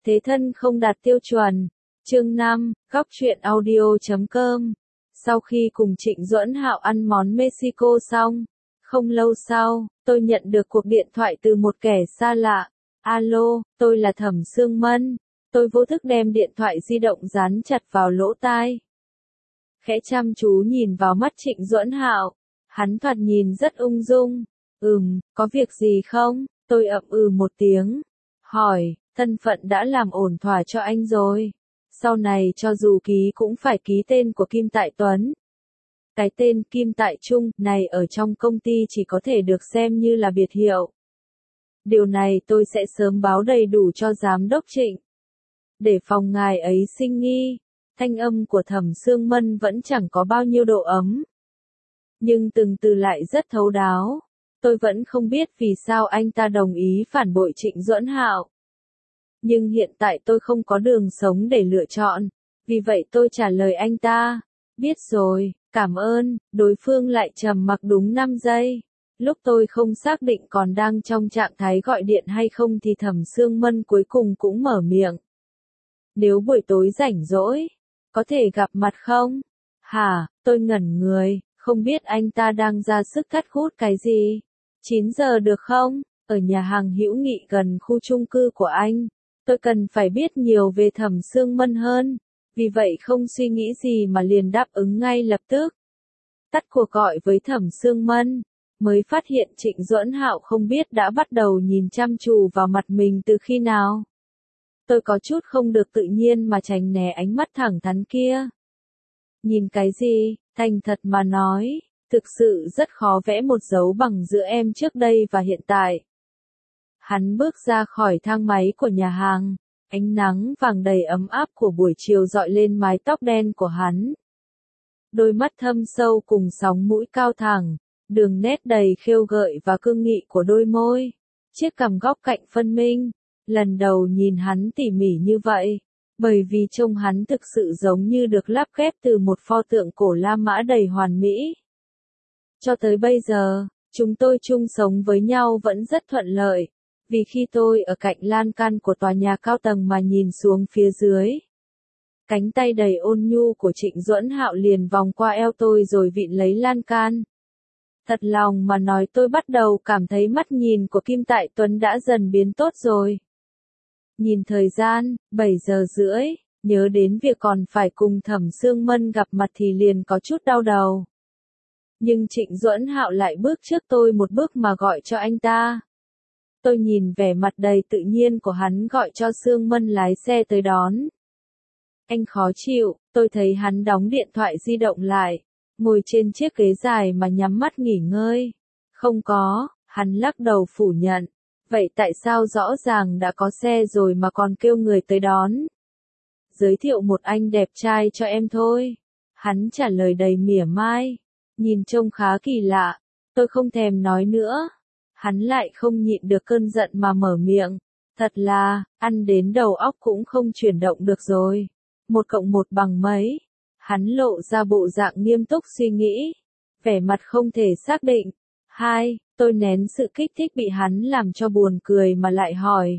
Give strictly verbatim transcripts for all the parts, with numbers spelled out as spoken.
Thế thân không đạt tiêu chuẩn. Chương năm, góc truyện audio chấm com. Sau khi cùng Trịnh Duẫn Hạo ăn món Mexico xong, không lâu sau, tôi nhận được cuộc điện thoại từ một kẻ xa lạ. Alo, tôi là Thẩm Sương Mân. Tôi vô thức đem điện thoại di động dán chặt vào lỗ tai. Khẽ chăm chú nhìn vào mắt Trịnh Duẫn Hạo. Hắn thoạt nhìn rất ung dung. Ừm, có việc gì không? Tôi ậm ừ một tiếng. Hỏi, thân phận đã làm ổn thỏa cho anh rồi. Sau này cho dù ký cũng phải ký tên của Kim Tại Tuấn. Cái tên Kim Tại Trung này ở trong công ty chỉ có thể được xem như là biệt hiệu. Điều này tôi sẽ sớm báo đầy đủ cho giám đốc Trịnh. Để phòng ngài ấy sinh nghi, thanh âm của Thẩm Sương Mân vẫn chẳng có bao nhiêu độ ấm. Nhưng từng từ lại rất thấu đáo. Tôi vẫn không biết vì sao anh ta đồng ý phản bội Trịnh Duẫn Hạo. Nhưng hiện tại tôi không có đường sống để lựa chọn, vì vậy tôi trả lời anh ta. Biết rồi, cảm ơn. Đối phương lại trầm mặc đúng năm giây. Lúc tôi không xác định còn đang trong trạng thái gọi điện hay không thì Thẩm Sương Mân cuối cùng cũng mở miệng. Nếu buổi tối rảnh rỗi, có thể gặp mặt không? Hả, tôi ngẩn người, không biết anh ta đang ra sức cắt hút cái gì. chín giờ được không? Ở nhà hàng Hữu Nghị gần khu chung cư của anh. Tôi cần phải biết nhiều về Thẩm Sương Mân hơn. Vì vậy không suy nghĩ gì mà liền đáp ứng ngay lập tức. Tắt cuộc gọi với Thẩm Sương Mân. Mới phát hiện Trịnh Duẫn Hạo không biết đã bắt đầu nhìn chăm chú vào mặt mình từ khi nào. Tôi có chút không được tự nhiên mà tránh né ánh mắt thẳng thắn kia. Nhìn cái gì? Thành thật mà nói, thực sự rất khó vẽ một dấu bằng giữa em trước đây và hiện tại. Hắn bước ra khỏi thang máy của nhà hàng, ánh nắng vàng đầy ấm áp của buổi chiều dọi lên mái tóc đen của hắn. Đôi mắt thâm sâu cùng sóng mũi cao thẳng, đường nét đầy khêu gợi và cương nghị của đôi môi, chiếc cằm góc cạnh phân minh. Lần đầu nhìn hắn tỉ mỉ như vậy, bởi vì trông hắn thực sự giống như được lắp ghép từ một pho tượng cổ La Mã đầy hoàn mỹ. Cho tới bây giờ, chúng tôi chung sống với nhau vẫn rất thuận lợi, vì khi tôi ở cạnh lan can của tòa nhà cao tầng mà nhìn xuống phía dưới, cánh tay đầy ôn nhu của Trịnh Duẫn Hạo liền vòng qua eo tôi rồi vịn lấy lan can. Thật lòng mà nói tôi bắt đầu cảm thấy mắt nhìn của Kim Tại Tuấn đã dần biến tốt rồi. Nhìn thời gian, bảy giờ rưỡi, nhớ đến việc còn phải cùng Thẩm Sương Mân gặp mặt thì liền có chút đau đầu. Nhưng Trịnh Duẫn Hạo lại bước trước tôi một bước mà gọi cho anh ta. Tôi nhìn vẻ mặt đầy tự nhiên của hắn gọi cho Sương Mân lái xe tới đón. Anh khó chịu, tôi thấy hắn đóng điện thoại di động lại, ngồi trên chiếc ghế dài mà nhắm mắt nghỉ ngơi. Không có, hắn lắc đầu phủ nhận. Vậy tại sao rõ ràng đã có xe rồi mà còn kêu người tới đón? Giới thiệu một anh đẹp trai cho em thôi. Hắn trả lời đầy mỉa mai. Nhìn trông khá kỳ lạ. Tôi không thèm nói nữa. Hắn lại không nhịn được cơn giận mà mở miệng. Thật là, ăn đến đầu óc cũng không chuyển động được rồi. Một cộng một bằng mấy? Hắn lộ ra bộ dạng nghiêm túc suy nghĩ. Vẻ mặt không thể xác định. Hai, tôi nén sự kích thích bị hắn làm cho buồn cười mà lại hỏi.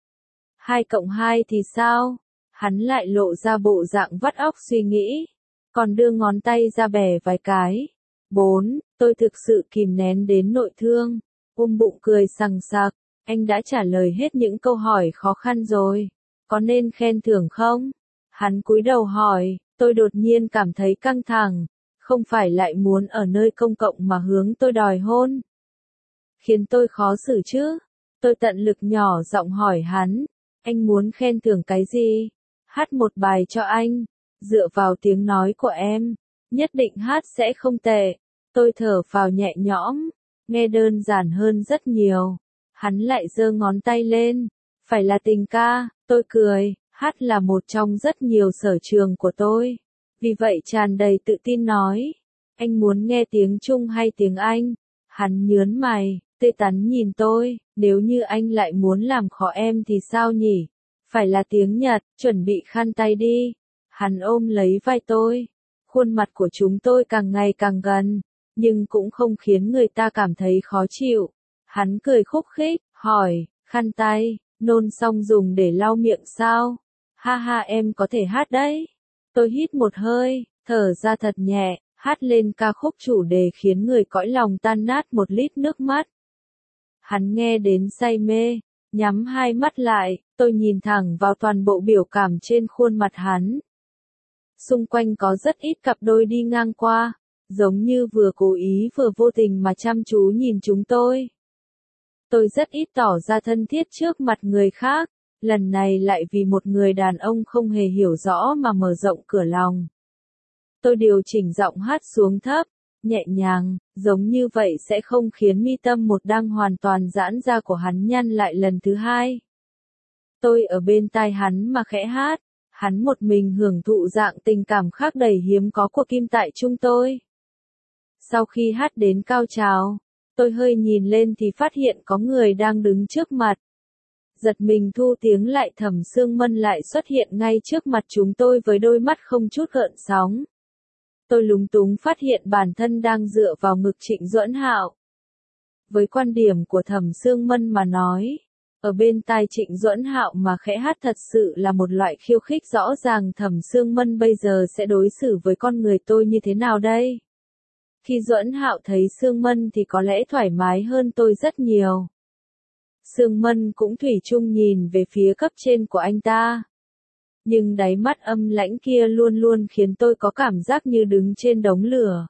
Hai cộng hai thì sao? Hắn lại lộ ra bộ dạng vắt óc suy nghĩ. Còn đưa ngón tay ra bẻ vài cái. Bốn, tôi thực sự kìm nén đến nội thương. Ôm bụng cười sằng sặc. Anh đã trả lời hết những câu hỏi khó khăn rồi. Có nên khen thưởng không? Hắn cúi đầu hỏi. Tôi đột nhiên cảm thấy căng thẳng. Không phải lại muốn ở nơi công cộng mà hướng tôi đòi hôn. Khiến tôi khó xử chứ. Tôi tận lực nhỏ giọng hỏi hắn. Anh muốn khen thưởng cái gì? Hát một bài cho anh. Dựa vào tiếng nói của em, nhất định hát sẽ không tệ. Tôi thở phào nhẹ nhõm. Nghe đơn giản hơn rất nhiều. Hắn lại giơ ngón tay lên. Phải là tình ca. Tôi cười. Hát là một trong rất nhiều sở trường của tôi. Vì vậy tràn đầy tự tin nói. Anh muốn nghe tiếng Trung hay tiếng Anh? Hắn nhớn mày, tê tắn nhìn tôi. Nếu như anh lại muốn làm khó em thì sao nhỉ? Phải là tiếng Nhật, chuẩn bị khăn tay đi. Hắn ôm lấy vai tôi. Khuôn mặt của chúng tôi càng ngày càng gần, nhưng cũng không khiến người ta cảm thấy khó chịu. Hắn cười khúc khích, hỏi, khăn tay, Nôn xong dùng để lau miệng sao? Ha ha em có thể hát đấy. Tôi hít một hơi, thở ra thật nhẹ, hát lên ca khúc chủ đề khiến người cõi lòng tan nát một lít nước mắt. Hắn nghe đến say mê, nhắm hai mắt lại, tôi nhìn thẳng vào toàn bộ biểu cảm trên khuôn mặt hắn. Xung quanh có rất ít cặp đôi đi ngang qua, giống như vừa cố ý vừa vô tình mà chăm chú nhìn chúng tôi. Tôi rất ít tỏ ra thân thiết trước mặt người khác, lần này lại vì một người đàn ông không hề hiểu rõ mà mở rộng cửa lòng. Tôi điều chỉnh giọng hát xuống thấp, nhẹ nhàng, giống như vậy sẽ không khiến mi tâm một đang hoàn toàn giãn ra của hắn nhăn lại lần thứ hai. Tôi ở bên tai hắn mà khẽ hát, hắn một mình hưởng thụ dạng tình cảm khác đầy hiếm có của Kim tại Trung tôi. Sau khi hát đến cao trào, tôi hơi nhìn lên thì phát hiện có người đang đứng trước mặt. Giật mình thu tiếng lại, Thẩm Sương Mân lại xuất hiện ngay trước mặt chúng tôi với đôi mắt không chút gợn sóng. Tôi lúng túng phát hiện bản thân đang dựa vào ngực Trịnh Duẫn Hạo. Với quan điểm của Thẩm Sương Mân mà nói, ở bên tai Trịnh Duẫn Hạo mà khẽ hát thật sự là một loại khiêu khích rõ ràng. Thẩm Sương Mân bây giờ sẽ đối xử với con người tôi như thế nào đây? Khi Duẫn Hạo thấy Sương Mân thì có lẽ thoải mái hơn tôi rất nhiều. Sương Mân cũng thủy chung nhìn về phía cấp trên của anh ta. Nhưng đáy mắt âm lãnh kia luôn luôn khiến tôi có cảm giác như đứng trên đống lửa.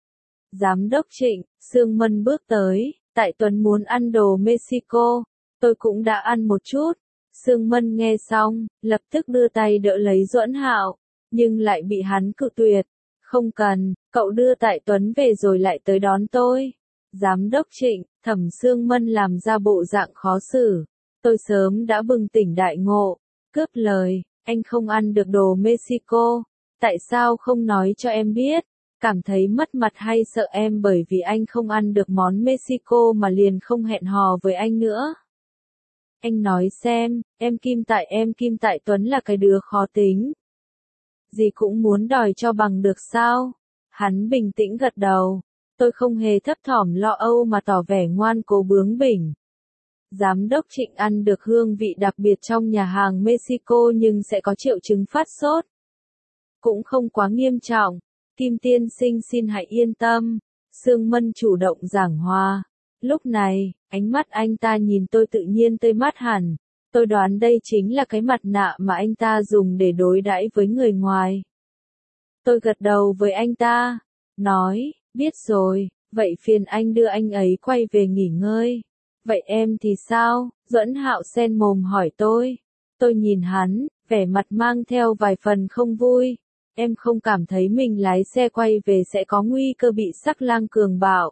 Giám đốc Trịnh, Sương Mân bước tới, tại Tuấn muốn ăn đồ Mexico, tôi cũng đã ăn một chút. Sương Mân nghe xong, lập tức đưa tay đỡ lấy Duẫn Hạo, nhưng lại bị hắn cự tuyệt. Không cần, cậu đưa tại Tuấn về rồi lại tới đón tôi. Giám đốc Trịnh, Thẩm Sương Mân làm ra bộ dạng khó xử. Tôi sớm đã bừng tỉnh đại ngộ, cướp lời, anh không ăn được đồ Mexico, tại sao không nói cho em biết? Cảm thấy mất mặt hay sợ em bởi vì anh không ăn được món Mexico mà liền không hẹn hò với anh nữa? Anh nói xem, em Kim tại em Kim tại Tuấn là cái đứa khó tính. Gì cũng muốn đòi cho bằng được sao? Hắn bình tĩnh gật đầu. Tôi không hề thấp thỏm lo âu mà tỏ vẻ ngoan cố bướng bỉnh. Giám đốc Trịnh ăn được hương vị đặc biệt trong nhà hàng Mexico nhưng sẽ có triệu chứng phát sốt. Cũng không quá nghiêm trọng. Kim tiên sinh xin hãy yên tâm. Sương Mân chủ động giảng hòa. Lúc này, ánh mắt anh ta nhìn tôi tự nhiên tươi mát hẳn. Tôi đoán đây chính là cái mặt nạ mà anh ta dùng để đối đãi với người ngoài. Tôi gật đầu với anh ta, nói, biết rồi, vậy phiền anh đưa anh ấy quay về nghỉ ngơi. Vậy em thì sao? Duẫn Hạo sen mồm hỏi tôi. Tôi nhìn hắn, vẻ mặt mang theo vài phần không vui. Em không cảm thấy mình lái xe quay về sẽ có nguy cơ bị sắc lang cường bạo.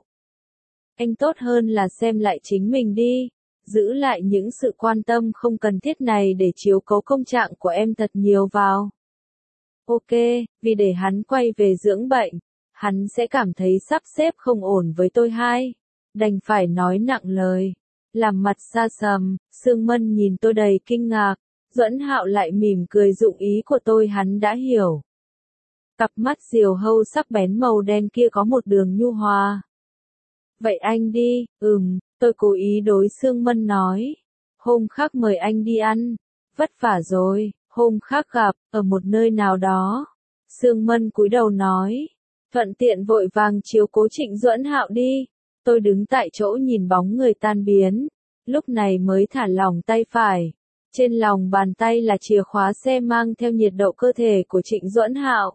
Anh tốt hơn là xem lại chính mình đi. Giữ lại những sự quan tâm không cần thiết này để chiếu cố công trạng của em thật nhiều vào. Ok, vì để hắn quay về dưỡng bệnh, hắn sẽ cảm thấy sắp xếp không ổn với tôi hai. Đành phải nói nặng lời. Làm mặt xa sầm, Sương Mân nhìn tôi đầy kinh ngạc. Duẫn Hạo lại mỉm cười dụng ý của tôi, hắn đã hiểu. Cặp mắt diều hâu sắc bén màu đen kia có một đường nhu hòa. Vậy anh đi, ừm, tôi cố ý đối Sương Mân nói. Hôm khác mời anh đi ăn. Vất vả rồi, hôm khác gặp, ở một nơi nào đó. Sương Mân cúi đầu nói. Thuận tiện vội vàng chiếu cố Trịnh Duẫn Hạo đi. Tôi đứng tại chỗ nhìn bóng người tan biến. Lúc này mới thả lỏng tay phải. Trên lòng bàn tay là chìa khóa xe mang theo nhiệt độ cơ thể của Trịnh Duẫn Hạo.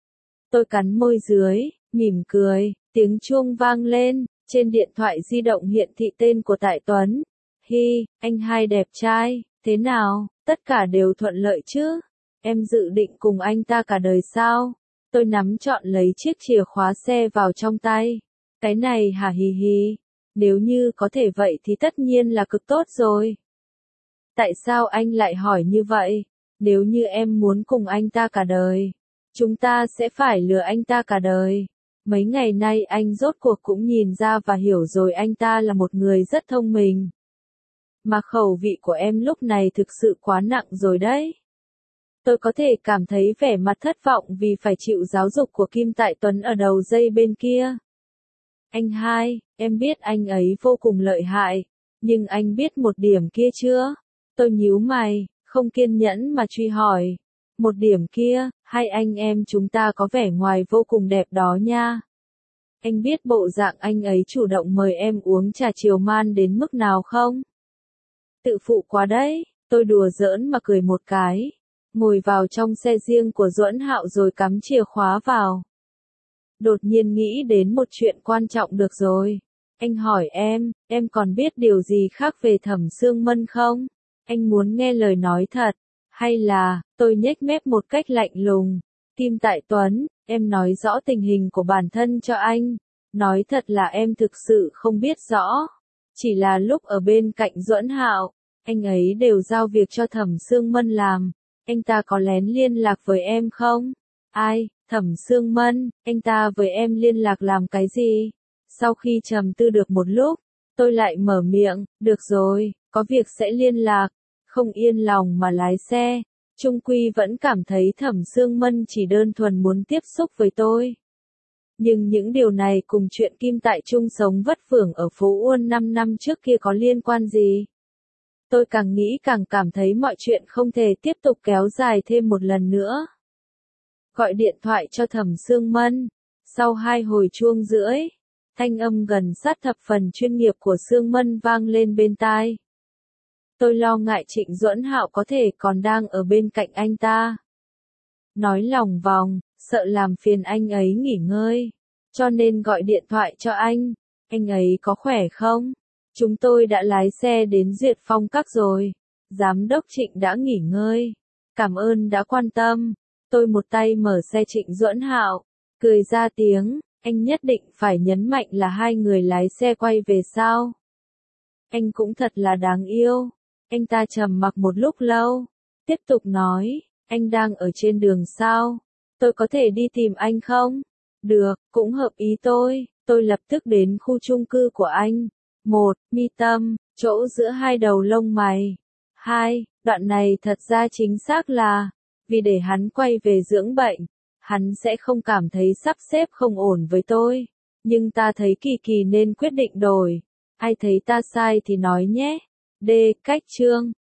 Tôi cắn môi dưới, mỉm cười, tiếng chuông vang lên. Trên điện thoại di động hiện thị tên của Tại Tuấn. Hi, anh hai đẹp trai, thế nào, tất cả đều thuận lợi chứ? Em dự định cùng anh ta cả đời sao? Tôi nắm trọn lấy chiếc chìa khóa xe vào trong tay. Cái này hả hì hì, nếu như có thể vậy thì tất nhiên là cực tốt rồi. Tại sao anh lại hỏi như vậy? Nếu như em muốn cùng anh ta cả đời, chúng ta sẽ phải lừa anh ta cả đời. Mấy ngày nay anh rốt cuộc cũng nhìn ra và hiểu rồi, anh ta là một người rất thông minh. Mà khẩu vị của em lúc này thực sự quá nặng rồi đấy. Tôi có thể cảm thấy vẻ mặt thất vọng vì phải chịu giáo dục của Kim Tại Tuấn ở đầu dây bên kia. Anh hai, em biết anh ấy vô cùng lợi hại, nhưng anh biết một điểm kia chưa? Tôi nhíu mày, không kiên nhẫn mà truy hỏi. Một điểm kia, hai anh em chúng ta có vẻ ngoài vô cùng đẹp đó nha. Anh biết bộ dạng anh ấy chủ động mời em uống trà chiều man đến mức nào không? Tự phụ quá đấy, tôi đùa giỡn mà cười một cái. Ngồi vào trong xe riêng của Duẫn Hạo rồi cắm chìa khóa vào. Đột nhiên nghĩ đến một chuyện quan trọng được rồi. Anh hỏi em, em còn biết điều gì khác về Thẩm Sương Mân không? Anh muốn nghe lời nói thật. Hay là, tôi nhếch mép một cách lạnh lùng. Kim Tại Tuấn, em nói rõ tình hình của bản thân cho anh. Nói thật là em thực sự không biết rõ. Chỉ là lúc ở bên cạnh Duẫn Hạo, anh ấy đều giao việc cho Thẩm Sương Mân làm. Anh ta có lén liên lạc với em không? Ai, Thẩm Sương Mân, anh ta với em liên lạc làm cái gì? Sau khi trầm tư được một lúc, tôi lại mở miệng, được rồi, có việc sẽ liên lạc. Không yên lòng mà lái xe, chung quy vẫn cảm thấy Thẩm Sương Mân chỉ đơn thuần muốn tiếp xúc với tôi. Nhưng những điều này cùng chuyện Kim Tại Trung sống vất vưởng ở phố Uôn năm năm trước kia có liên quan gì? Tôi càng nghĩ càng cảm thấy mọi chuyện không thể tiếp tục kéo dài thêm một lần nữa. Gọi điện thoại cho Thẩm Sương Mân. Sau hai hồi chuông rưỡi, thanh âm gần sát thập phần chuyên nghiệp của Sương Mân vang lên bên tai. Tôi lo ngại Trịnh Duẫn Hạo có thể còn đang ở bên cạnh anh ta. Nói lòng vòng, sợ làm phiền anh ấy nghỉ ngơi. Cho nên gọi điện thoại cho anh. Anh ấy có khỏe không? Chúng tôi đã lái xe đến Duyệt Phong Các rồi. Giám đốc Trịnh đã nghỉ ngơi. Cảm ơn đã quan tâm. Tôi một tay mở xe Trịnh Duẫn Hạo, cười ra tiếng, anh nhất định phải nhấn mạnh là hai người lái xe quay về sao? Anh cũng thật là đáng yêu. Anh ta trầm mặc một lúc lâu, tiếp tục nói, anh đang ở trên đường sao? Tôi có thể đi tìm anh không? Được, cũng hợp ý tôi. Tôi lập tức đến khu chung cư của anh. Một, mi tâm, chỗ giữa hai đầu lông mày. Hai, đoạn này thật ra chính xác là, vì để hắn quay về dưỡng bệnh, hắn sẽ không cảm thấy sắp xếp không ổn với tôi. Nhưng ta thấy kỳ kỳ nên quyết định đổi. Ai thấy ta sai thì nói nhé. D. Cách chương